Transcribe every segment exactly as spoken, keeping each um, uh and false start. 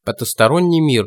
Потусторонний мир.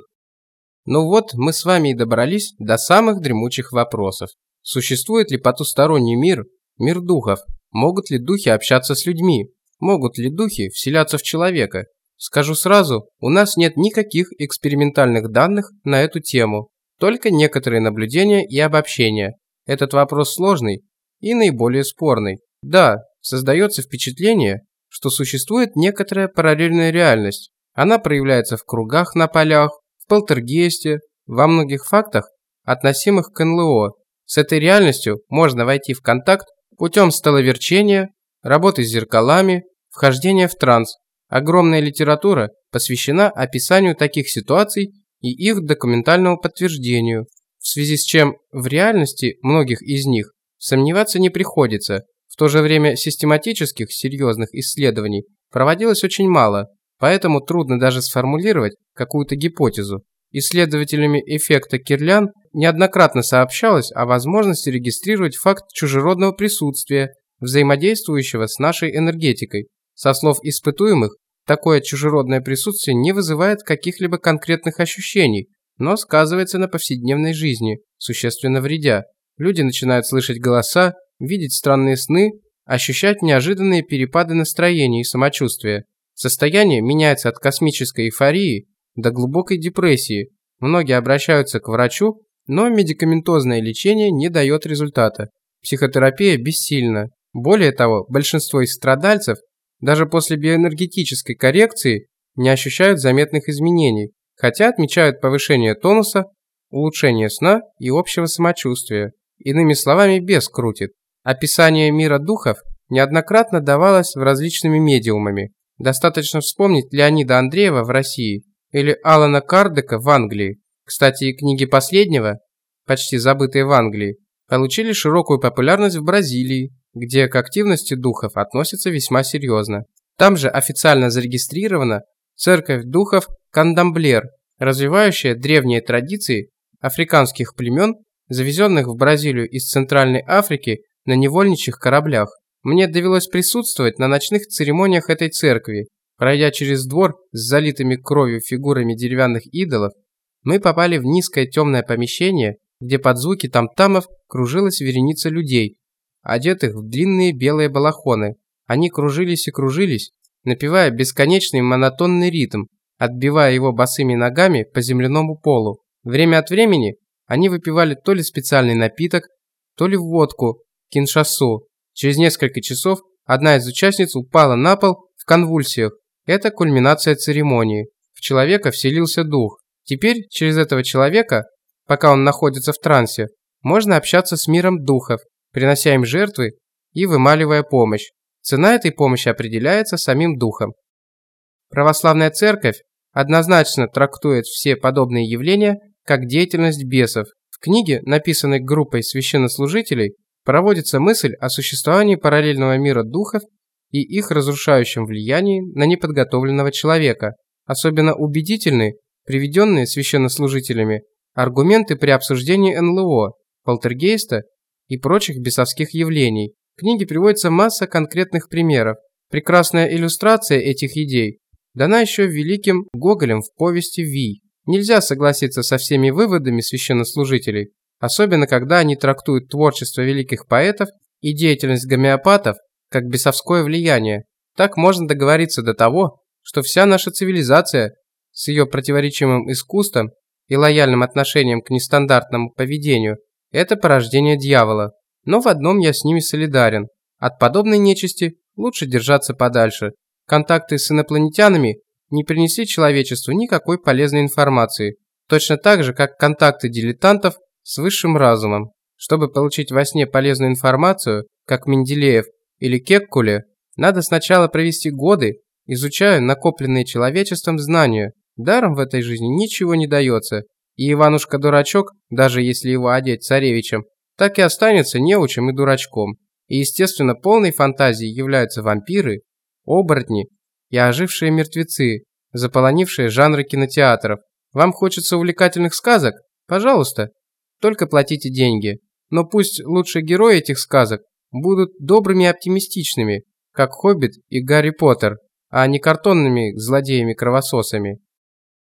Ну вот, мы с вами и добрались до самых дремучих вопросов. Существует ли потусторонний мир, мир духов? Могут ли духи общаться с людьми? Могут ли духи вселяться в человека? Скажу сразу, у нас нет никаких экспериментальных данных на эту тему, только некоторые наблюдения и обобщения. Этот вопрос сложный и наиболее спорный. Да, создается впечатление, что существует некоторая параллельная реальность. Она проявляется в кругах на полях, в полтергейсте, во многих фактах, относимых к эн эл о. С этой реальностью можно войти в контакт путем столоверчения, работы с зеркалами, вхождения в транс. Огромная литература посвящена описанию таких ситуаций и их документальному подтверждению, в связи с чем в реальности многих из них сомневаться не приходится. В то же время систематических серьезных исследований проводилось очень мало, поэтому трудно даже сформулировать какую-то гипотезу. Исследователями эффекта Кирлян неоднократно сообщалось о возможности регистрировать факт чужеродного присутствия, взаимодействующего с нашей энергетикой. Со слов испытуемых, такое чужеродное присутствие не вызывает каких-либо конкретных ощущений, но сказывается на повседневной жизни, существенно вредя. Люди начинают слышать голоса, видеть странные сны, ощущать неожиданные перепады настроения и самочувствия. Состояние меняется от космической эйфории до глубокой депрессии. Многие обращаются к врачу, но медикаментозное лечение не дает результата. Психотерапия бессильна. Более того, большинство из страдальцев даже после биоэнергетической коррекции не ощущают заметных изменений, хотя отмечают повышение тонуса, улучшение сна и общего самочувствия. Иными словами, бес крутит. Описание мира духов неоднократно давалось в различными медиумами. Достаточно вспомнить Леонида Андреева в России или Алана Кардека в Англии. Кстати, и книги последнего, почти забытые в Англии, получили широкую популярность в Бразилии, где к активности духов относятся весьма серьезно. Там же официально зарегистрирована церковь духов Кандамблер, развивающая древние традиции африканских племен, завезенных в Бразилию из Центральной Африки на невольничьих кораблях. Мне довелось присутствовать на ночных церемониях этой церкви. Пройдя через двор с залитыми кровью фигурами деревянных идолов, мы попали в низкое темное помещение, где под звуки там-тамов кружилась вереница людей, одетых в длинные белые балахоны. Они кружились и кружились, напевая бесконечный монотонный ритм, отбивая его босыми ногами по земляному полу. Время от времени они выпивали то ли специальный напиток, то ли водку, киншасу. Через несколько часов одна из участниц упала на пол в конвульсиях. Это кульминация церемонии. В человека вселился дух. Теперь через этого человека, пока он находится в трансе, можно общаться с миром духов, принося им жертвы и вымаливая помощь. Цена этой помощи определяется самим духом. Православная церковь однозначно трактует все подобные явления как деятельность бесов. В книге, написанной группой священнослужителей, проводится мысль о существовании параллельного мира духов и их разрушающем влиянии на неподготовленного человека. Особенно убедительны приведенные священнослужителями аргументы при обсуждении эн эл о, полтергейста и прочих бесовских явлений. В книге приводится масса конкретных примеров. Прекрасная иллюстрация этих идей дана еще великим Гоголем в повести «Вий». Нельзя согласиться со всеми выводами священнослужителей, особенно когда они трактуют творчество великих поэтов и деятельность гомеопатов как бесовское влияние. Так можно договориться до того, что вся наша цивилизация с ее противоречивым искусством и лояльным отношением к нестандартному поведению – это порождение дьявола. Но в одном я с ними солидарен. От подобной нечисти лучше держаться подальше. Контакты с инопланетянами не принесли человечеству никакой полезной информации, точно так же, как контакты дилетантов с высшим разумом. Чтобы получить во сне полезную информацию, как Менделеев или Кеккуле, надо сначала провести годы, изучая накопленные человечеством знания. Даром в этой жизни ничего не дается, и Иванушка-дурачок, даже если его одеть царевичем, так и останется неучим и дурачком. И, естественно, полной фантазией являются вампиры, оборотни и ожившие мертвецы, заполонившие жанры кинотеатров. Вам хочется увлекательных сказок? Пожалуйста, только платите деньги. Но пусть лучшие герои этих сказок будут добрыми и оптимистичными, как Хоббит и Гарри Поттер, а не картонными злодеями-кровососами.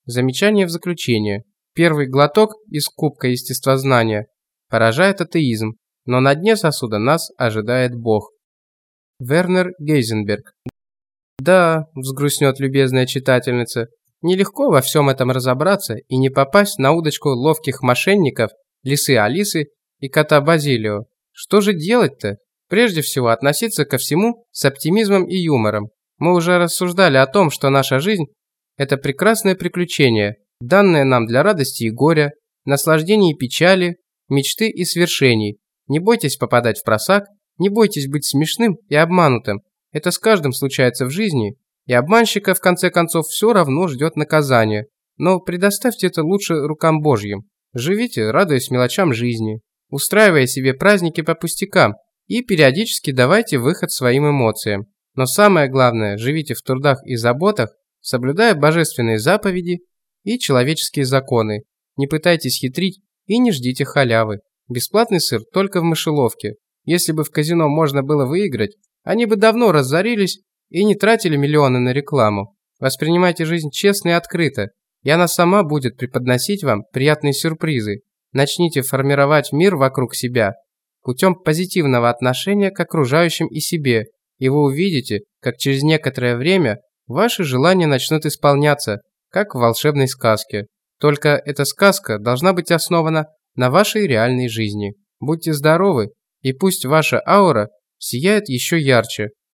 Замечание в заключение. Первый глоток из кубка естествознания поражает атеизм, но на дне сосуда нас ожидает Бог. Вернер Гейзенберг. Да, взгрустнет любезная читательница, нелегко во всем этом разобраться и не попасть на удочку ловких мошенников, лисы Алисы и кота Базилио. Что же делать-то? Прежде всего относиться ко всему с оптимизмом и юмором. Мы уже рассуждали о том, что наша жизнь – это прекрасное приключение, данное нам для радости и горя, наслаждений и печали, мечты и свершений. Не бойтесь попадать в просак, не бойтесь быть смешным и обманутым. Это с каждым случается в жизни, и обманщика в конце концов все равно ждет наказание. Но предоставьте это лучше рукам Божьим. Живите, радуясь мелочам жизни, устраивая себе праздники по пустякам и периодически давайте выход своим эмоциям. Но самое главное, живите в трудах и заботах, соблюдая божественные заповеди и человеческие законы. Не пытайтесь хитрить и не ждите халявы. Бесплатный сыр только в мышеловке. Если бы в казино можно было выиграть, они бы давно разорились и не тратили миллионы на рекламу. Воспринимайте жизнь честно и открыто, и она сама будет преподносить вам приятные сюрпризы. Начните формировать мир вокруг себя путем позитивного отношения к окружающим и себе, и вы увидите, как через некоторое время ваши желания начнут исполняться, как в волшебной сказке. Только эта сказка должна быть основана на вашей реальной жизни. Будьте здоровы, и пусть ваша аура сияет еще ярче.